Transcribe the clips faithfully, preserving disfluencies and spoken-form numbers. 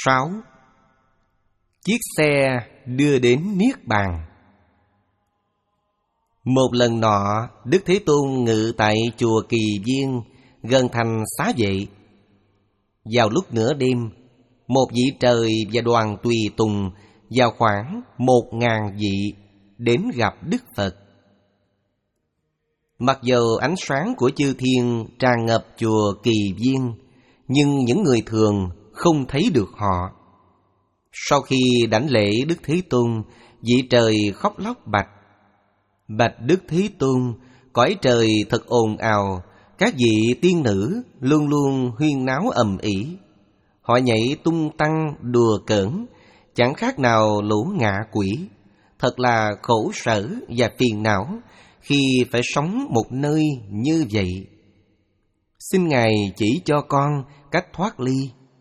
Sáu. Chiếc xe đưa đến Niết Bàn. Một lần nọ, Đức Thế Tôn ngự tại chùa Kỳ Viên, gần thành Xá Vệ. Vào lúc nửa đêm, một vị trời và đoàn tùy tùng vào khoảng một ngàn vị đến gặp Đức Phật. Mặc dù ánh sáng của chư thiên tràn ngập chùa Kỳ Viên, nhưng những người thường không thấy được họ. Sau khi đảnh lễ Đức Thế Tôn, vị trời khóc lóc bạch: Bạch Đức Thế Tôn, cõi trời thật ồn ào, các vị tiên nữ luôn luôn huyên náo ầm ĩ. Họ nhảy tung tăng đùa cỡn, chẳng khác nào lũ ngạ quỷ. Thật là khổ sở và phiền não khi phải sống một nơi như vậy. Xin Ngài chỉ cho con cách thoát ly.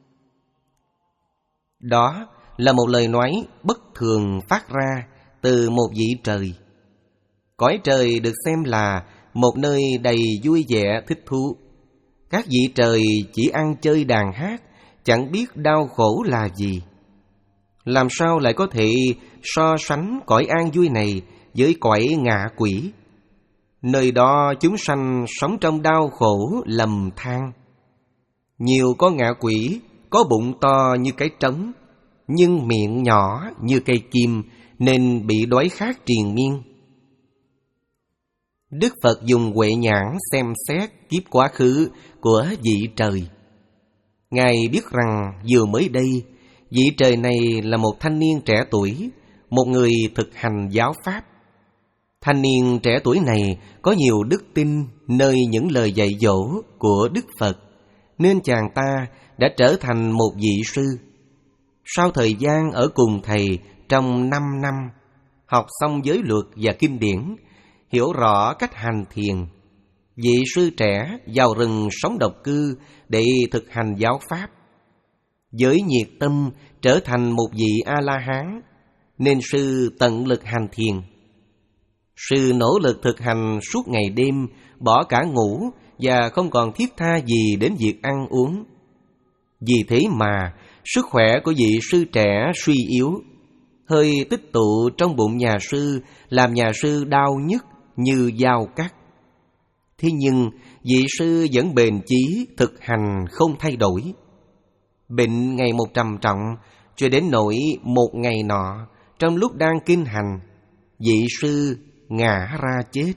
Đó là một lời nói bất thường phát ra từ một vị trời. Cõi trời được xem là một nơi đầy vui vẻ thích thú. Các vị trời chỉ ăn chơi đàn hát, chẳng biết đau khổ là gì. Làm sao lại có thể so sánh cõi an vui này với cõi ngạ quỷ? Nơi đó chúng sanh sống trong đau khổ lầm than. Nhiều con ngạ quỷ có bụng to như cái trống, nhưng miệng nhỏ như cây kim, nên bị đói khát triền miên. Đức Phật dùng huệ nhãn xem xét kiếp quá khứ của vị trời. Ngài biết rằng vừa mới đây, vị trời này là một thanh niên trẻ tuổi, một người thực hành giáo pháp. Thanh niên trẻ tuổi này có nhiều đức tin nơi những lời dạy dỗ của Đức Phật, nên chàng ta đã trở thành một vị sư. Sau thời gian ở cùng thầy trong năm năm, học xong giới luật và kinh điển, hiểu rõ cách hành thiền, vị sư trẻ vào rừng sống độc cư để thực hành giáo pháp. Với nhiệt tâm trở thành một vị A-la-hán, nên sư tận lực hành thiền. Sư nỗ lực thực hành suốt ngày đêm, bỏ cả ngủ và không còn thiết tha gì đến việc ăn uống. Vì thế mà sức khỏe của vị sư trẻ suy yếu, hơi tích tụ trong bụng nhà sư làm nhà sư đau nhức như dao cắt. Thế nhưng vị sư vẫn bền chí thực hành không thay đổi. Bệnh ngày một trầm trọng, cho đến nỗi một ngày nọ, trong lúc đang kinh hành, vị sư ngã ra chết.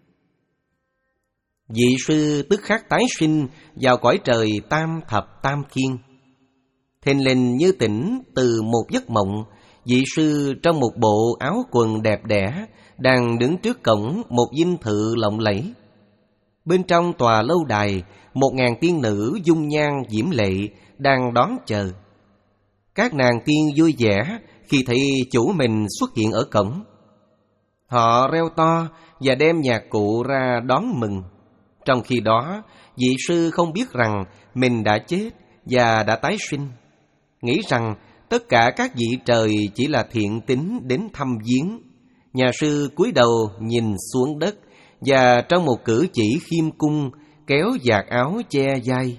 Vị sư tức khắc tái sinh vào cõi trời tam thập tam thiên. Thình lình như tỉnh từ một giấc mộng, vị sư trong một bộ áo quần đẹp đẽ đang đứng trước cổng một dinh thự lộng lẫy. Bên trong tòa lâu đài, một ngàn tiên nữ dung nhan diễm lệ đang đón chờ. Các nàng tiên vui vẻ khi thấy chủ mình xuất hiện ở cổng. Họ reo to và đem nhạc cụ ra đón mừng. Trong khi đó, vị sư không biết rằng mình đã chết và đã tái sinh, nghĩ rằng tất cả các vị trời chỉ là thiện tín đến thăm viếng. Nhà sư cúi đầu nhìn xuống đất và trong một cử chỉ khiêm cung kéo vạt áo che vai.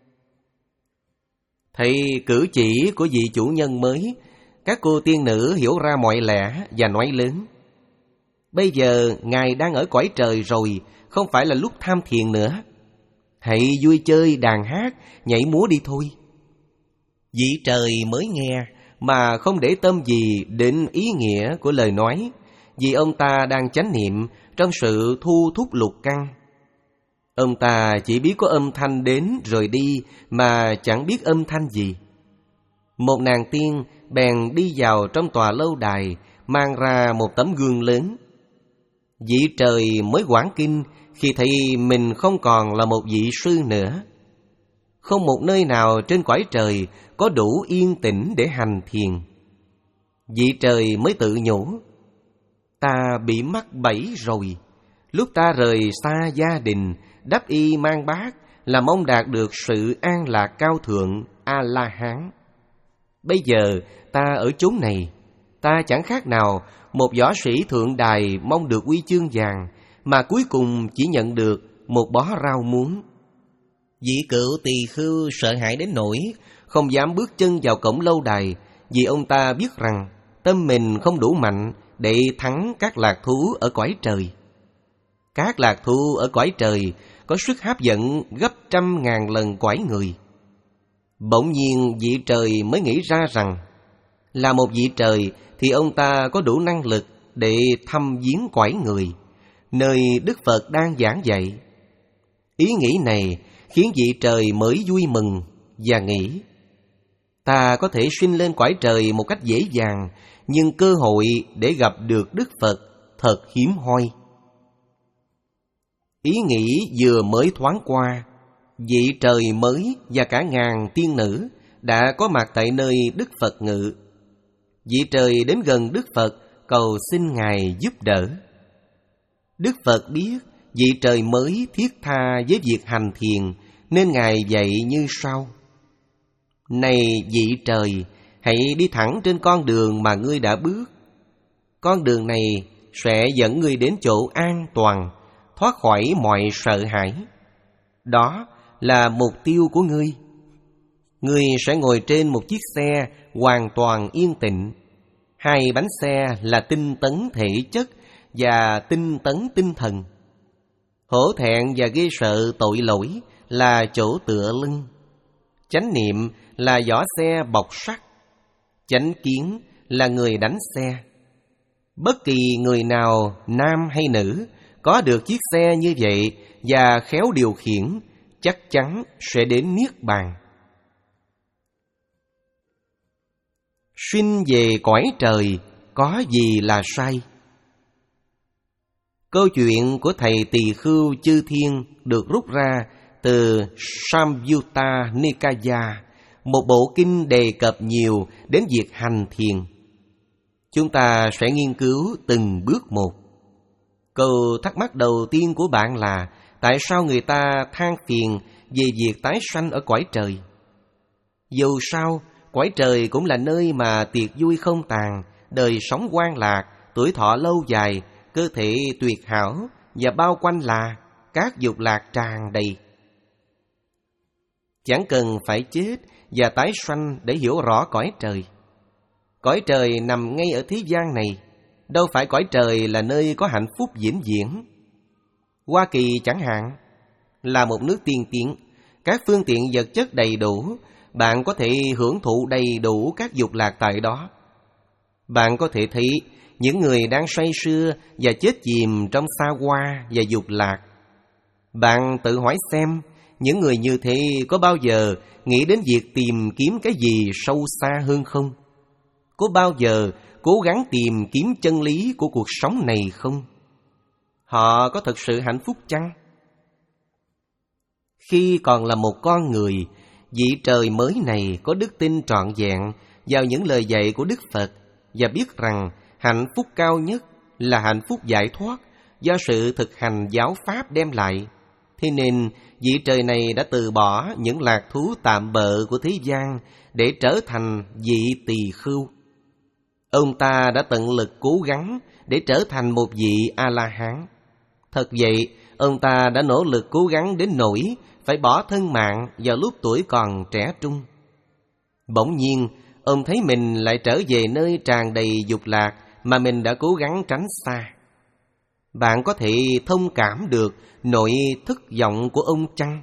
Thấy cử chỉ của vị chủ nhân mới, các cô tiên nữ hiểu ra mọi lẽ và nói lớn: Bây giờ Ngài đang ở cõi trời rồi, không phải là lúc tham thiền nữa. Hãy vui chơi đàn hát, nhảy múa đi thôi. Vị trời mới nghe mà không để tâm gì đến ý nghĩa của lời nói, vì ông ta đang chánh niệm trong sự thu thúc lục căn. Ông ta chỉ biết có âm thanh đến rồi đi mà chẳng biết âm thanh gì. Một nàng tiên bèn đi vào trong tòa lâu đài, mang ra một tấm gương lớn. Vị trời mới quảng kinh khi thấy mình không còn là một vị sư nữa. Không một nơi nào trên cõi trời có đủ yên tĩnh để hành thiền. Vị trời mới tự nhủ: Ta bị mắc bẫy rồi. Lúc ta rời xa gia đình, đắp y mang bát là mong đạt được sự an lạc cao thượng A-la-hán. Bây giờ ta ở chốn này, ta chẳng khác nào một võ sĩ thượng đài mong được huy chương vàng, mà cuối cùng chỉ nhận được một bó rau muống. Vị cựu tỳ khưu sợ hãi đến nỗi không dám bước chân vào cổng lâu đài, vì ông ta biết rằng tâm mình không đủ mạnh để thắng các lạc thú ở cõi trời. Các lạc thú ở cõi trời có sức hấp dẫn gấp trăm ngàn lần cõi người. Bỗng nhiên vị trời mới nghĩ ra rằng là một vị trời thì ông ta có đủ năng lực để thăm viếng cõi người, nơi Đức Phật đang giảng dạy. Ý nghĩ này khiến vị trời mới vui mừng và nghĩ: ta có thể sinh lên cõi trời một cách dễ dàng, nhưng cơ hội để gặp được Đức Phật thật hiếm hoi. Ý nghĩ vừa mới thoáng qua, vị trời mới và cả ngàn tiên nữ đã có mặt tại nơi Đức Phật ngự. Vị trời đến gần Đức Phật cầu xin Ngài giúp đỡ. Đức Phật biết vị trời mới thiết tha với việc hành thiền, nên Ngài dạy như sau: này vị trời, hãy đi thẳng trên con đường mà ngươi đã bước. Con đường này sẽ dẫn ngươi đến chỗ an toàn, thoát khỏi mọi sợ hãi. Đó là mục tiêu của ngươi. Ngươi sẽ ngồi trên một chiếc xe hoàn toàn yên tĩnh. Hai bánh xe là tinh tấn thể chất và tinh tấn tinh thần. Hổ thẹn và ghê sợ tội lỗi là chỗ tựa lưng. Chánh niệm là vỏ xe bọc sắt. Chánh kiến là người đánh xe. Bất kỳ người nào, nam hay nữ, có được chiếc xe như vậy và khéo điều khiển, chắc chắn sẽ đến niết bàn. Sinh về cõi trời có gì là sai? Câu chuyện của thầy Tỳ Khưu Chư Thiên được rút ra từ Samyutta Nikaya, một bộ kinh đề cập nhiều đến việc hành thiền. Chúng ta sẽ nghiên cứu từng bước một. Câu thắc mắc đầu tiên của bạn là: tại sao người ta than phiền về việc tái sanh ở cõi trời? Dù sao, cõi trời cũng là nơi mà tiệc vui không tàn, đời sống hoan lạc, tuổi thọ lâu dài, cơ thể tuyệt hảo và bao quanh là các dục lạc tràn đầy. Chẳng cần phải chết và tái sanh để hiểu rõ cõi trời. Cõi trời nằm ngay ở thế gian này, đâu phải cõi trời là nơi có hạnh phúc vĩnh viễn. Hoa Kỳ chẳng hạn là một nước tiên tiến, các phương tiện vật chất đầy đủ, bạn có thể hưởng thụ đầy đủ các dục lạc tại đó. Bạn có thể thấy những người đang say sưa và chết chìm trong xa hoa và dục lạc. Bạn tự hỏi xem, những người như thế có bao giờ nghĩ đến việc tìm kiếm cái gì sâu xa hơn không? Có bao giờ cố gắng tìm kiếm chân lý của cuộc sống này không? Họ có thực sự hạnh phúc chăng? Khi còn là một con người, vị trời mới này có đức tin trọn vẹn vào những lời dạy của Đức Phật và biết rằng hạnh phúc cao nhất là hạnh phúc giải thoát do sự thực hành giáo pháp đem lại. Thế nên vị trời này đã từ bỏ những lạc thú tạm bợ của thế gian để trở thành vị tỳ khưu. Ông ta đã tận lực cố gắng để trở thành một vị A-la-hán. Thật vậy, ông ta đã nỗ lực cố gắng đến nỗi phải bỏ thân mạng vào lúc tuổi còn trẻ trung. Bỗng nhiên, ông thấy mình lại trở về nơi tràn đầy dục lạc mà mình đã cố gắng tránh xa. Bạn có thể thông cảm được nỗi thất vọng của ông chăng?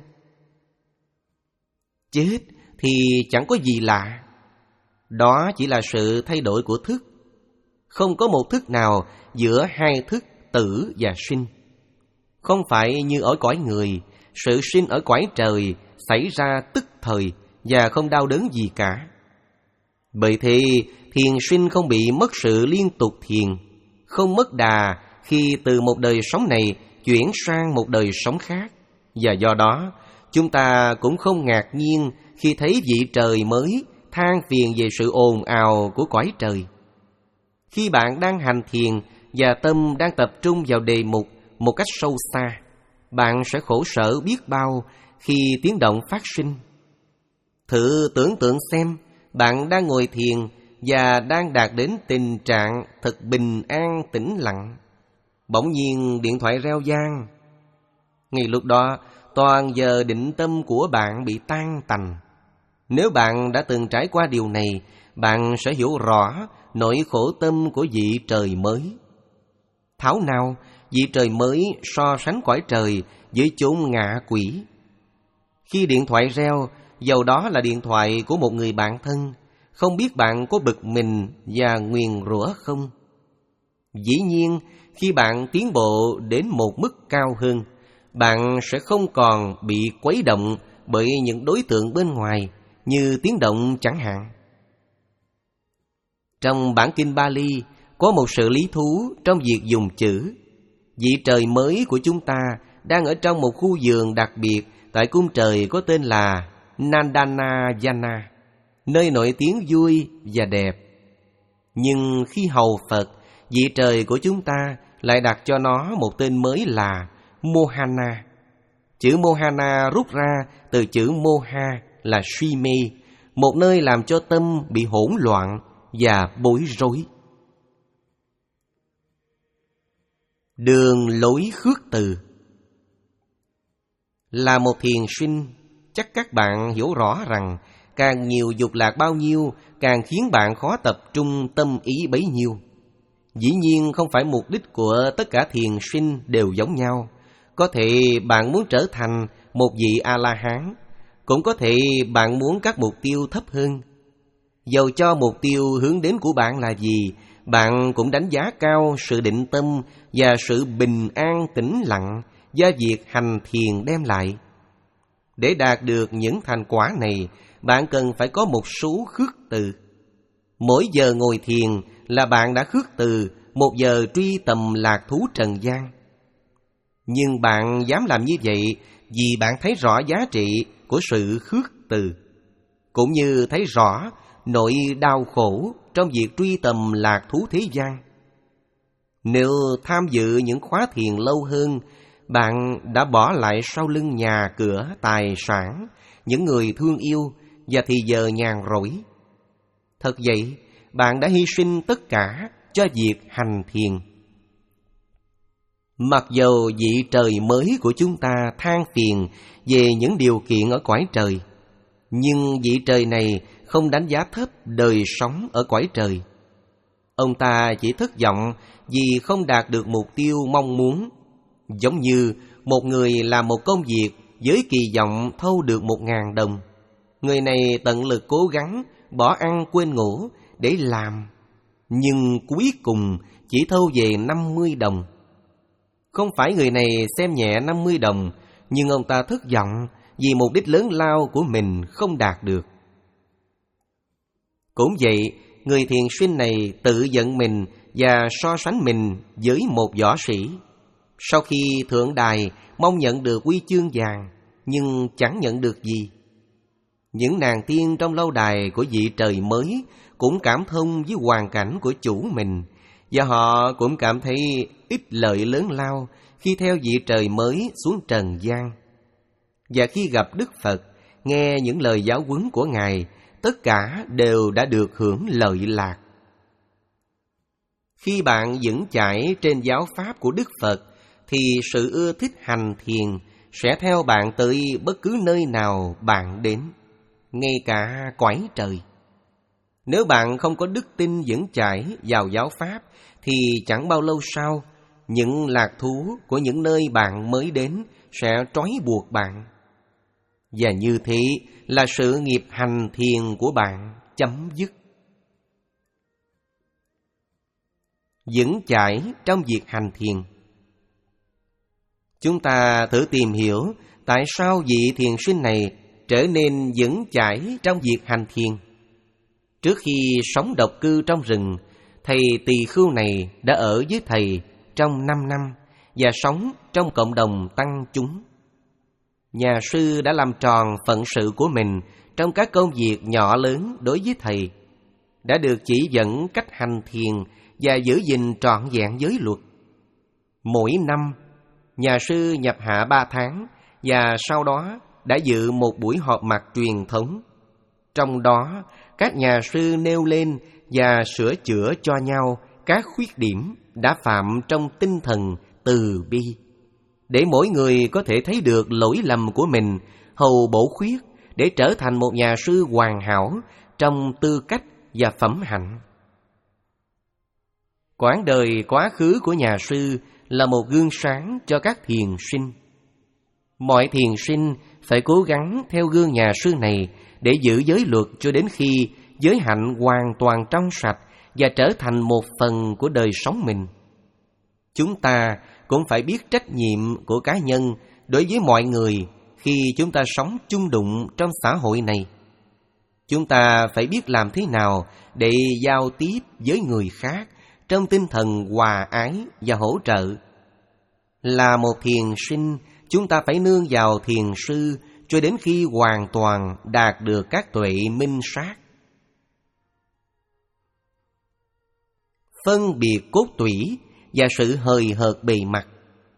Chết thì chẳng có gì lạ. Đó chỉ là sự thay đổi của thức. Không có một thức nào giữa hai thức tử và sinh. Không phải như ở cõi người, sự sinh ở cõi trời xảy ra tức thời và không đau đớn gì cả. Bởi thế, thiền sinh không bị mất sự liên tục thiền, không mất đà khi từ một đời sống này chuyển sang một đời sống khác. Và do đó, chúng ta cũng không ngạc nhiên khi thấy vị trời mới than phiền về sự ồn ào của cõi trời. Khi bạn đang hành thiền và tâm đang tập trung vào đề mục một cách sâu xa, bạn sẽ khổ sở biết bao khi tiếng động phát sinh. Thử tưởng tượng xem, bạn đang ngồi thiền và đang đạt đến tình trạng thật bình an tĩnh lặng. Bỗng nhiên điện thoại reo vang. Ngay lúc đó, toàn giờ định tâm của bạn bị tan tành. Nếu bạn đã từng trải qua điều này, bạn sẽ hiểu rõ nỗi khổ tâm của vị trời mới. Thảo nào vị trời mới so sánh cõi trời với chốn ngạ quỷ. Khi điện thoại reo, dầu đó là điện thoại của một người bạn thân, không biết bạn có bực mình và nguyền rủa không? Dĩ nhiên, khi bạn tiến bộ đến một mức cao hơn, bạn sẽ không còn bị quấy động bởi những đối tượng bên ngoài như tiếng động chẳng hạn. Trong bản kinh Pali có một sự lý thú trong việc dùng chữ. Vị trời mới của chúng ta đang ở trong một khu vườn đặc biệt tại cung trời có tên là Nandanayana, nơi nổi tiếng vui và đẹp. Nhưng khi hầu Phật, vị trời của chúng ta lại đặt cho nó một tên mới là Mohana. Chữ Mohana rút ra từ chữ Moha là suy mê, một nơi làm cho tâm bị hỗn loạn và bối rối. Đường lối khước từ. Là một thiền sinh, chắc các bạn hiểu rõ rằng càng nhiều dục lạc bao nhiêu, càng khiến bạn khó tập trung tâm ý bấy nhiêu. Dĩ nhiên không phải mục đích của tất cả thiền sinh đều giống nhau. Có thể bạn muốn trở thành một vị A-la-hán, cũng có thể bạn muốn các mục tiêu thấp hơn. Dầu cho mục tiêu hướng đến của bạn là gì, bạn cũng đánh giá cao sự định tâm và sự bình an tĩnh lặng do việc hành thiền đem lại. Để đạt được những thành quả này, bạn cần phải có một số khước từ. Mỗi giờ ngồi thiền là bạn đã khước từ một giờ truy tầm lạc thú trần gian. Nhưng bạn dám làm như vậy vì bạn thấy rõ giá trị của sự khước từ, cũng như thấy rõ nỗi đau khổ trong việc truy tầm lạc thú thế gian. Nếu tham dự những khóa thiền lâu hơn, bạn đã bỏ lại sau lưng nhà cửa, tài sản, những người thương yêu và thì giờ nhàn rỗi. Thật vậy, bạn đã hy sinh tất cả cho việc hành thiền. Mặc dầu vị trời mới của chúng ta than phiền về những điều kiện ở cõi trời, nhưng vị trời này không đánh giá thấp đời sống ở cõi trời. Ông ta chỉ thất vọng vì không đạt được mục tiêu mong muốn. Giống như một người làm một công việc với kỳ vọng thâu được một ngàn đồng. Người này tận lực cố gắng, bỏ ăn quên ngủ để làm, nhưng cuối cùng chỉ thâu về năm mươi đồng. Không phải người này xem nhẹ năm mươi đồng, nhưng ông ta thất vọng vì mục đích lớn lao của mình không đạt được. Cũng vậy, người thiền sinh này tự giận mình và so sánh mình với một võ sĩ. Sau khi thượng đài mong nhận được huy chương vàng, nhưng chẳng nhận được gì. Những nàng tiên trong lâu đài của vị trời mới cũng cảm thông với hoàn cảnh của chủ mình, và họ cũng cảm thấy ích lợi lớn lao khi theo vị trời mới xuống trần gian. Và khi gặp Đức Phật, nghe những lời giáo huấn của Ngài, tất cả đều đã được hưởng lợi lạc. Khi bạn vững chãi trên giáo pháp của Đức Phật, thì sự ưa thích hành thiền sẽ theo bạn tới bất cứ nơi nào bạn đến, ngay cả cõi trời. Nếu bạn không có đức tin vững chãi vào giáo pháp, thì chẳng bao lâu sau, những lạc thú của những nơi bạn mới đến sẽ trói buộc bạn. Và như thế là sự nghiệp hành thiền của bạn chấm dứt. Vững chãi trong việc hành thiền. Chúng ta thử tìm hiểu tại sao vị thiền sinh này trở nên vững chãi trong việc hành thiền. Trước khi sống độc cư trong rừng, thầy tỳ khưu này đã ở với thầy trong năm năm và sống trong cộng đồng tăng chúng. Nhà sư đã làm tròn phận sự của mình trong các công việc nhỏ lớn đối với thầy, đã được chỉ dẫn cách hành thiền và giữ gìn trọn vẹn giới luật. Mỗi năm, nhà sư nhập hạ ba tháng và sau đó đã dự một buổi họp mặt truyền thống. Trong đó, các nhà sư nêu lên và sửa chữa cho nhau các khuyết điểm đã phạm trong tinh thần từ bi, để mỗi người có thể thấy được lỗi lầm của mình, hầu bổ khuyết để trở thành một nhà sư hoàn hảo trong tư cách và phẩm hạnh. Quãng đời quá khứ của nhà sư là một gương sáng cho các thiền sinh. Mọi thiền sinh phải cố gắng theo gương nhà sư này để giữ giới luật cho đến khi giới hạnh hoàn toàn trong sạch và trở thành một phần của đời sống mình. Chúng ta cũng phải biết trách nhiệm của cá nhân đối với mọi người khi chúng ta sống chung đụng trong xã hội này. Chúng ta phải biết làm thế nào để giao tiếp với người khác trong tinh thần hòa ái và hỗ trợ. Là một thiền sinh, chúng ta phải nương vào thiền sư cho đến khi hoàn toàn đạt được các tuệ minh sát. Phân biệt cốt tủy và sự hời hợt bề mặt.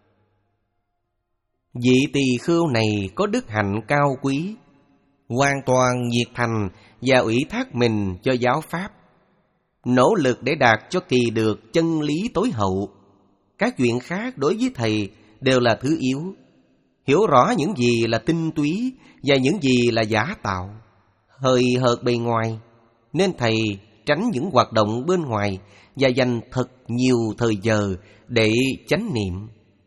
Vị tỳ khưu này có đức hạnh cao quý, hoàn toàn nhiệt thành và ủy thác mình cho giáo pháp, nỗ lực để đạt cho kỳ được chân lý tối hậu. Các chuyện khác đối với thầy đều là thứ yếu. Hiểu rõ những gì là tinh túy và những gì là giả tạo, hời hợt bề ngoài, nên thầy tránh những hoạt động bên ngoài và dành thật nhiều thời giờ để chánh niệm.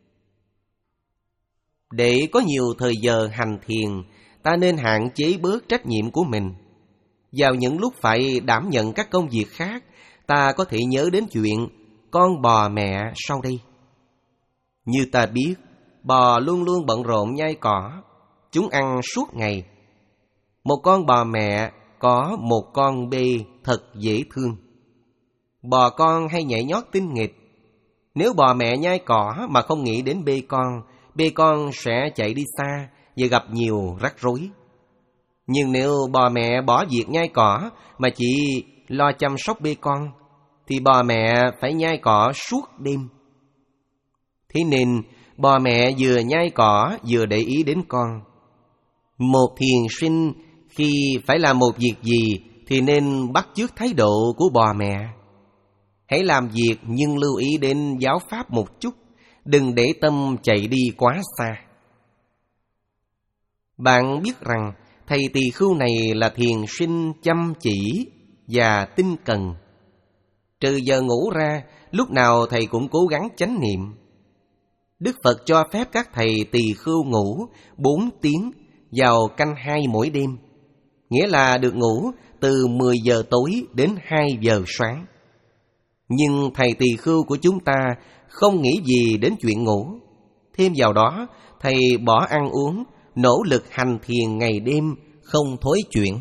Để có nhiều thời giờ hành thiền, ta nên hạn chế bớt trách nhiệm của mình. Vào những lúc phải đảm nhận các công việc khác, ta có thể nhớ đến chuyện con bò mẹ sau đây. Như ta biết, bò luôn luôn bận rộn nhai cỏ, chúng ăn suốt ngày. Một con bò mẹ có một con bê thật dễ thương. Bò con hay nhảy nhót tinh nghịch. Nếu bò mẹ nhai cỏ mà không nghĩ đến bê con, bê con sẽ chạy đi xa và gặp nhiều rắc rối. Nhưng nếu bò mẹ bỏ việc nhai cỏ mà chỉ lo chăm sóc bê con, thì bò mẹ phải nhai cỏ suốt đêm. Thế nên bò mẹ vừa nhai cỏ vừa để ý đến con. Một thiền sinh khi phải làm một việc gì thì nên bắt chước thái độ của bò mẹ. Hãy làm việc nhưng lưu ý đến giáo pháp một chút, đừng để tâm chạy đi quá xa. Bạn biết rằng thầy tỳ khưu này là thiền sinh chăm chỉ và tinh cần. Trừ giờ ngủ ra, lúc nào thầy cũng cố gắng chánh niệm. Đức Phật cho phép các thầy tỳ khưu ngủ bốn tiếng vào canh hai mỗi đêm, nghĩa là được ngủ từ mười giờ tối đến hai giờ sáng. Nhưng thầy tỳ khưu của chúng ta không nghĩ gì đến chuyện ngủ. Thêm vào đó, thầy bỏ ăn uống, nỗ lực hành thiền ngày đêm, không thối chuyển.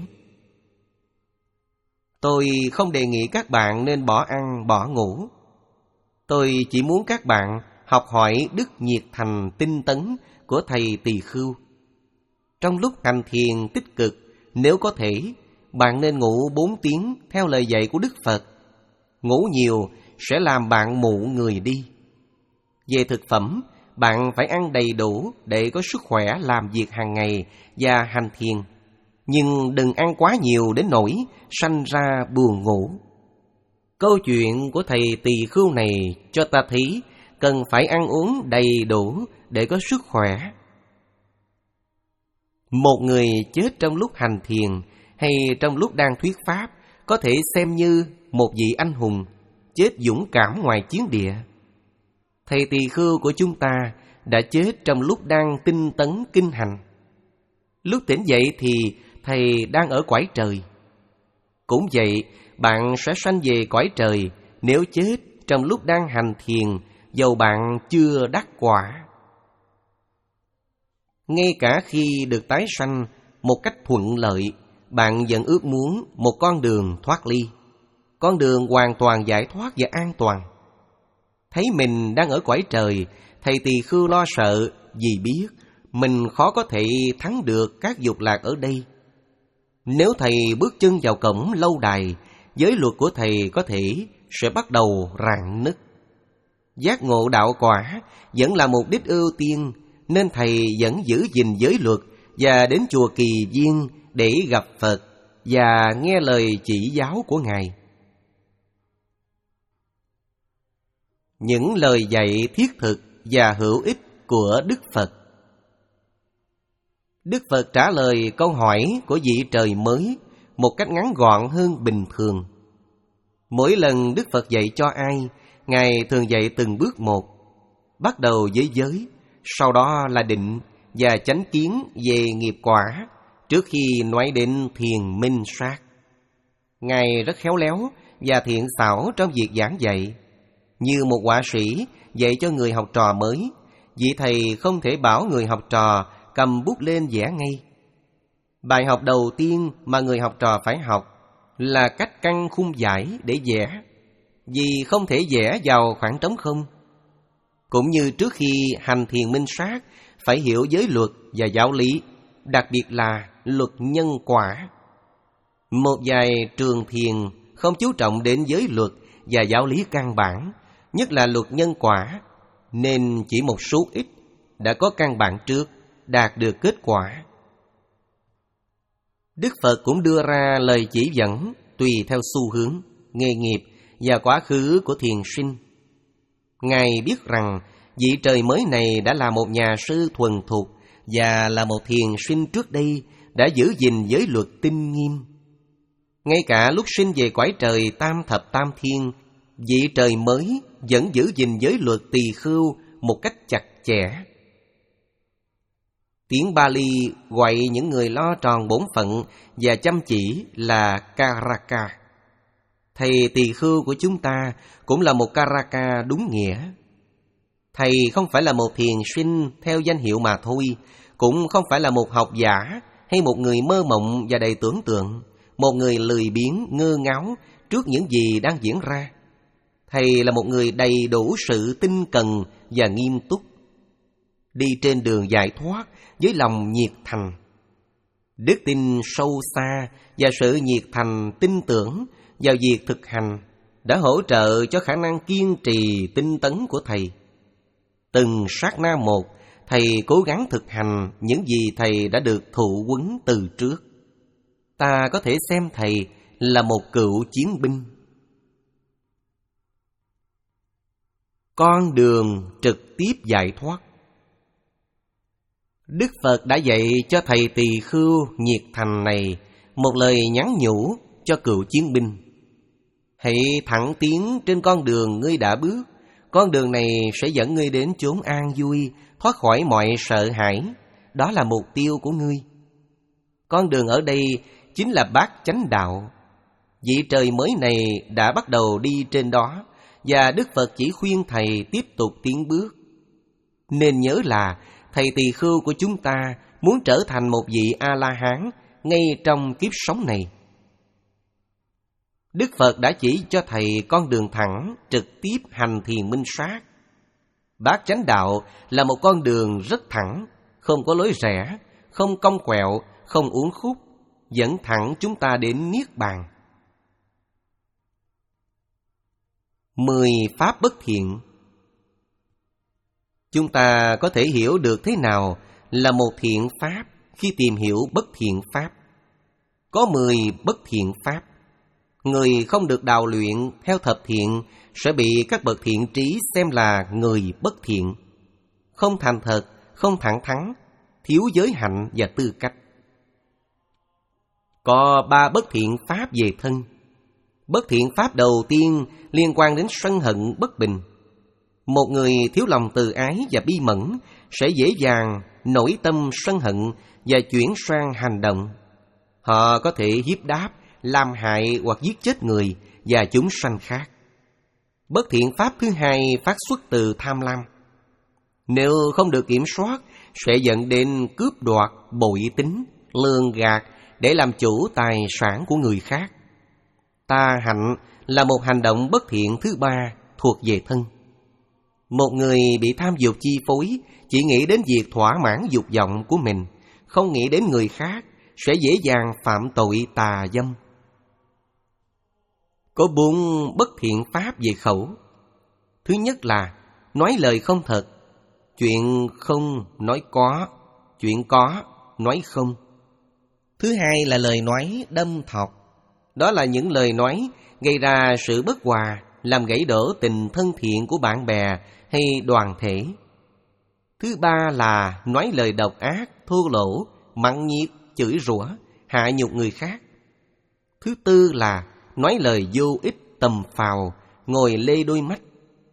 Tôi không đề nghị các bạn nên bỏ ăn, bỏ ngủ. Tôi chỉ muốn các bạn học hỏi đức nhiệt thành tinh tấn của thầy tỳ khưu. Trong lúc hành thiền tích cực, nếu có thể, bạn nên ngủ bốn tiếng theo lời dạy của Đức Phật. Ngủ nhiều sẽ làm bạn mụ người đi. Về thực phẩm, bạn phải ăn đầy đủ để có sức khỏe làm việc hàng ngày và hành thiền. Nhưng đừng ăn quá nhiều đến nỗi sanh ra buồn ngủ. Câu chuyện của thầy tỳ khưu này cho ta thấy cần phải ăn uống đầy đủ để có sức khỏe. Một người chết trong lúc hành thiền hay trong lúc đang thuyết pháp có thể xem như một vị anh hùng chết dũng cảm ngoài chiến địa. Thầy tỳ khưu của chúng ta đã chết trong lúc đang tinh tấn kinh hành. Lúc tỉnh dậy thì thầy đang ở cõi trời. Cũng vậy, bạn sẽ sanh về cõi trời nếu chết trong lúc đang hành thiền, dầu bạn chưa đắc quả. Ngay cả khi được tái sanh một cách thuận lợi, bạn vẫn ước muốn một con đường thoát ly, con đường hoàn toàn giải thoát và an toàn. Thấy mình đang ở cõi trời, thầy tỳ khưu lo sợ vì biết mình khó có thể thắng được các dục lạc ở đây. Nếu thầy bước chân vào cổng lâu đài, giới luật của thầy có thể sẽ bắt đầu rạn nứt. Giác ngộ đạo quả vẫn là mục đích ưu tiên, nên thầy vẫn giữ gìn giới luật và đến chùa Kỳ Viên để gặp Phật và nghe lời chỉ giáo của Ngài. Những lời dạy thiết thực và hữu ích của Đức Phật. Đức Phật trả lời câu hỏi của vị trời mới một cách ngắn gọn hơn bình thường. Mỗi lần Đức Phật dạy cho ai, Ngài thường dạy từng bước một. Bắt đầu với giới, sau đó là định và chánh kiến về nghiệp quả, trước khi nói đến thiền minh sát. Ngài rất khéo léo và thiện xảo trong việc giảng dạy. Như một họa sĩ dạy cho người học trò mới, vị thầy không thể bảo người học trò cầm bút lên vẽ ngay. Bài học đầu tiên mà người học trò phải học là cách căn khung vải để vẽ, vì không thể vẽ vào khoảng trống không. Cũng như trước khi hành thiền minh sát, phải hiểu giới luật và giáo lý, đặc biệt là luật nhân quả. Một vài trường thiền không chú trọng đến giới luật và giáo lý căn bản, nhất là luật nhân quả, nên chỉ một số ít đã có căn bản trước, đạt được kết quả. Đức Phật cũng đưa ra lời chỉ dẫn tùy theo xu hướng, nghề nghiệp và quá khứ của thiền sinh. Ngài biết rằng vị trời mới này đã là một nhà sư thuần thục và là một thiền sinh trước đây đã giữ gìn giới luật tinh nghiêm. Ngay cả lúc sinh về cõi trời tam thập tam thiên, vị trời mới vẫn giữ gìn giới luật tỳ khưu một cách chặt chẽ. Tiếng Bali gọi những người lo tròn bổn phận và chăm chỉ là Karaka. Thầy tỳ khưu của chúng ta cũng là một Karaka đúng nghĩa. Thầy không phải là một thiền sinh theo danh hiệu mà thôi, cũng không phải là một học giả hay một người mơ mộng và đầy tưởng tượng, một người lười biếng ngơ ngáo trước những gì đang diễn ra. Thầy là một người đầy đủ sự tinh cần và nghiêm túc, đi trên đường giải thoát với lòng nhiệt thành. Đức tin sâu xa và sự nhiệt thành tin tưởng vào việc thực hành đã hỗ trợ cho khả năng kiên trì tinh tấn của thầy. Từng sát na một, thầy cố gắng thực hành những gì thầy đã được thụ huấn từ trước. Ta có thể xem thầy là một cựu chiến binh. Con đường trực tiếp giải thoát. Đức Phật đã dạy cho thầy tỳ khưu nhiệt thành này một lời nhắn nhủ cho cựu chiến binh. Hãy thẳng tiến trên con đường ngươi đã bước. Con đường này sẽ dẫn ngươi đến chốn an vui, thoát khỏi mọi sợ hãi. Đó là mục tiêu của ngươi. Con đường ở đây chính là bát chánh đạo. Vị trời mới này đã bắt đầu đi trên đó, và Đức Phật chỉ khuyên thầy tiếp tục tiến bước. Nên nhớ là thầy tỳ khưu của chúng ta muốn trở thành một vị A-la-hán ngay trong kiếp sống này. Đức Phật đã chỉ cho thầy con đường thẳng trực tiếp hành thiền minh sát. Bát chánh đạo là một con đường rất thẳng, không có lối rẽ, không cong quẹo, không uốn khúc, dẫn thẳng chúng ta đến niết bàn. Mười pháp bất thiện. Chúng ta có thể hiểu được thế nào là một thiện pháp khi tìm hiểu bất thiện pháp. Có mười bất thiện pháp. Người không được đào luyện theo thập thiện sẽ bị các bậc thiện trí xem là người bất thiện, không thành thật, không thẳng thắn, thiếu giới hạnh và tư cách. Có ba bất thiện pháp về thân. Bất thiện pháp đầu tiên liên quan đến sân hận bất bình. Một người thiếu lòng từ ái và bi mẫn sẽ dễ dàng nổi tâm sân hận và chuyển sang hành động. Họ có thể hiếp đáp, làm hại hoặc giết chết người và chúng sanh khác. Bất thiện pháp thứ hai phát xuất từ tham lam. Nếu không được kiểm soát, sẽ dẫn đến cướp đoạt, bội tín, lường gạt để làm chủ tài sản của người khác. Ta hạnh là một hành động bất thiện thứ ba thuộc về thân. Một người bị tham dục chi phối chỉ nghĩ đến việc thỏa mãn dục vọng của mình, không nghĩ đến người khác, sẽ dễ dàng phạm tội tà dâm. Có bốn bất thiện pháp về khẩu. Thứ nhất là nói lời không thật. Chuyện không nói có, chuyện có nói không. Thứ hai là lời nói đâm thọc. Đó là những lời nói gây ra sự bất hòa, làm gãy đổ tình thân thiện của bạn bè hay đoàn thể. Thứ ba là nói lời độc ác, thô lỗ, mắng nhiếc, chửi rủa, hạ nhục người khác. Thứ tư là nói lời vô ích, tầm phào, ngồi lê đôi mắt.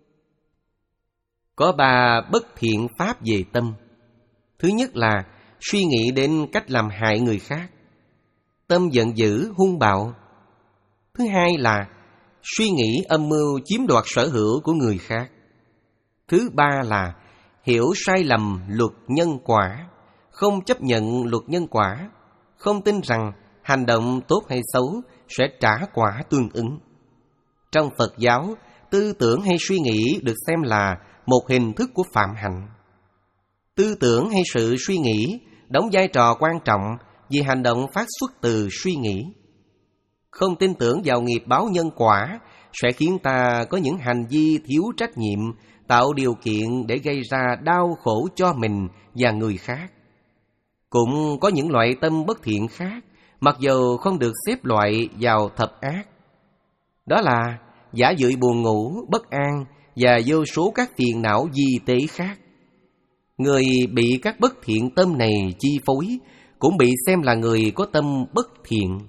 Có ba bất thiện pháp về tâm. Thứ nhất là suy nghĩ đến cách làm hại người khác, tâm giận dữ, hung bạo. Thứ hai là suy nghĩ âm mưu chiếm đoạt sở hữu của người khác. Thứ ba là hiểu sai lầm luật nhân quả, không chấp nhận luật nhân quả, không tin rằng hành động tốt hay xấu sẽ trả quả tương ứng. Trong Phật giáo, tư tưởng hay suy nghĩ được xem là một hình thức của phạm hạnh. Tư tưởng hay sự suy nghĩ đóng vai trò quan trọng vì hành động phát xuất từ suy nghĩ. Không tin tưởng vào nghiệp báo nhân quả sẽ khiến ta có những hành vi thiếu trách nhiệm, tạo điều kiện để gây ra đau khổ cho mình và người khác. Cũng có những loại tâm bất thiện khác, mặc dù không được xếp loại vào thập ác. Đó là giả dưỡi buồn ngủ, bất an và vô số các phiền não di tế khác. Người bị các bất thiện tâm này chi phối cũng bị xem là người có tâm bất thiện.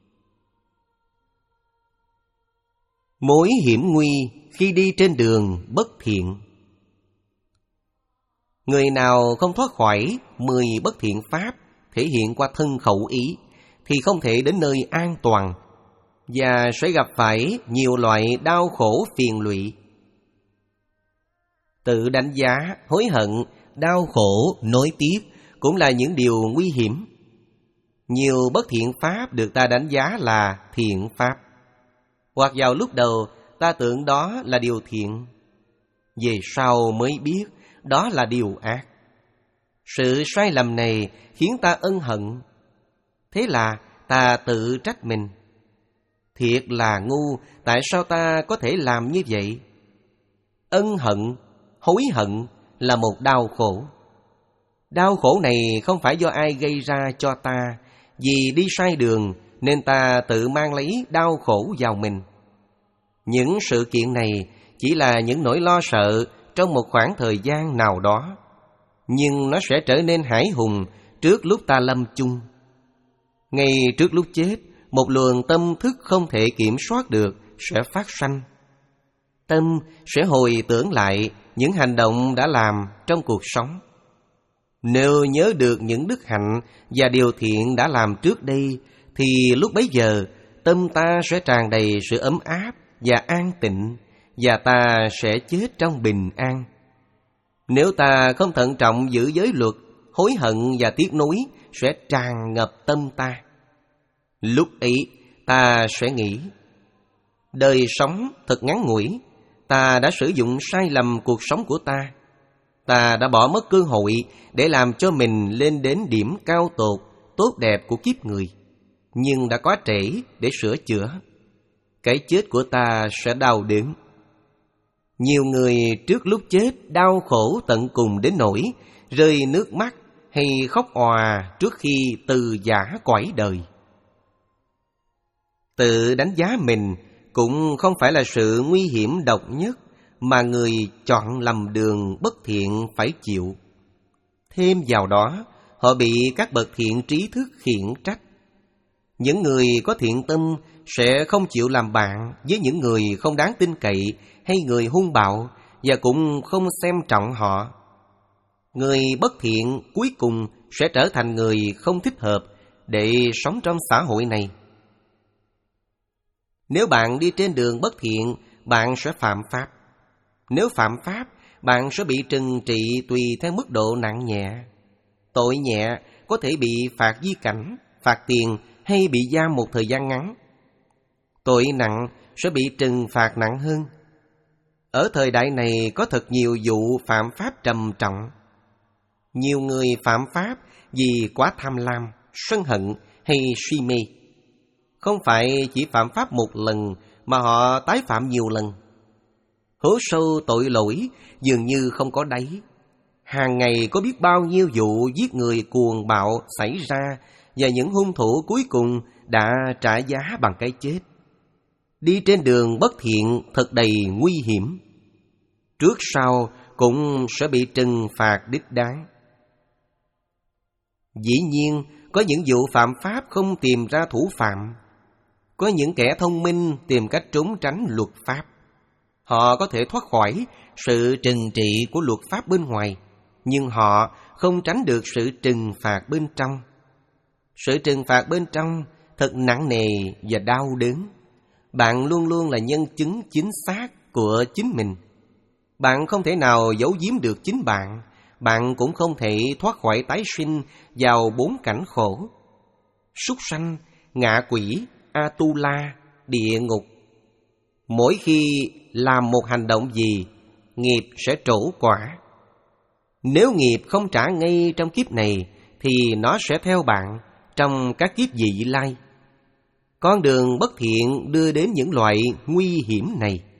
Mối hiểm nguy khi đi trên đường bất thiện. Người nào không thoát khỏi mười bất thiện pháp thể hiện qua thân khẩu ý thì không thể đến nơi an toàn và sẽ gặp phải nhiều loại đau khổ phiền lụy. Tự đánh giá, hối hận, đau khổ, nối tiếc cũng là những điều nguy hiểm. Nhiều bất thiện pháp được ta đánh giá là thiện pháp, hoặc vào lúc đầu ta tưởng đó là điều thiện, về sau mới biết đó là điều ác. Sự sai lầm này khiến ta ân hận. Thế là ta tự trách mình. Thiệt là ngu, tại sao ta có thể làm như vậy? Ân hận, hối hận là một đau khổ. Đau khổ này không phải do ai gây ra cho ta, vì đi sai đường nên ta tự mang lấy đau khổ vào mình. Những sự kiện này chỉ là những nỗi lo sợ trong một khoảng thời gian nào đó, nhưng nó sẽ trở nên hãi hùng trước lúc ta lâm chung. Ngay trước lúc chết, một luồng tâm thức không thể kiểm soát được sẽ phát sanh. Tâm sẽ hồi tưởng lại những hành động đã làm trong cuộc sống. Nếu nhớ được những đức hạnh và điều thiện đã làm trước đây, thì lúc bấy giờ tâm ta sẽ tràn đầy sự ấm áp và an tịnh, và ta sẽ chết trong bình an. Nếu ta không thận trọng giữ giới luật, hối hận và tiếc nuối sẽ tràn ngập tâm ta. Lúc ấy ta sẽ nghĩ, đời sống thật ngắn ngủi, ta đã sử dụng sai lầm cuộc sống của ta. Ta đã bỏ mất cơ hội để làm cho mình lên đến điểm cao tột, tốt đẹp của kiếp người, nhưng đã quá trễ để sửa chữa. Cái chết của ta sẽ đau đớn. Nhiều người trước lúc chết đau khổ tận cùng đến nỗi rơi nước mắt hay khóc òa trước khi từ giã cõi đời. Tự đánh giá mình cũng không phải là sự nguy hiểm độc nhất mà người chọn lầm đường bất thiện phải chịu. Thêm vào đó, họ bị các bậc thiện trí thức khiển trách. Những người có thiện tâm sẽ không chịu làm bạn với những người không đáng tin cậy hay người hung bạo, và cũng không xem trọng họ. Người bất thiện cuối cùng sẽ trở thành người không thích hợp để sống trong xã hội này. Nếu bạn đi trên đường bất thiện, bạn sẽ phạm pháp. Nếu phạm pháp, bạn sẽ bị trừng trị tùy theo mức độ nặng nhẹ. Tội nhẹ có thể bị phạt di cảnh, phạt tiền hay bị giam một thời gian ngắn. Tội nặng sẽ bị trừng phạt nặng hơn. Ở thời đại này có thật nhiều vụ phạm pháp trầm trọng. Nhiều người phạm pháp vì quá tham lam, sân hận hay suy mê. Không phải chỉ phạm pháp một lần mà họ tái phạm nhiều lần. Hố sâu tội lỗi dường như không có đáy. Hàng ngày có biết bao nhiêu vụ giết người cuồng bạo xảy ra, và những hung thủ cuối cùng đã trả giá bằng cái chết. Đi trên đường bất thiện thật đầy nguy hiểm. Trước sau cũng sẽ bị trừng phạt đích đáng. Dĩ nhiên, có những vụ phạm pháp không tìm ra thủ phạm. Có những kẻ thông minh tìm cách trốn tránh luật pháp. Họ có thể thoát khỏi sự trừng trị của luật pháp bên ngoài, nhưng họ không tránh được sự trừng phạt bên trong. Sự trừng phạt bên trong thật nặng nề và đau đớn. Bạn luôn luôn là nhân chứng chính xác của chính mình. Bạn không thể nào giấu giếm được chính bạn. Bạn cũng không thể thoát khỏi tái sinh vào bốn cảnh khổ: súc sanh, ngạ quỷ, Atula, địa ngục. Mỗi khi làm một hành động gì, nghiệp sẽ trổ quả. Nếu nghiệp không trả ngay trong kiếp này, thì nó sẽ theo bạn trong các kiếp vị lai. Con đường bất thiện đưa đến những loại nguy hiểm này.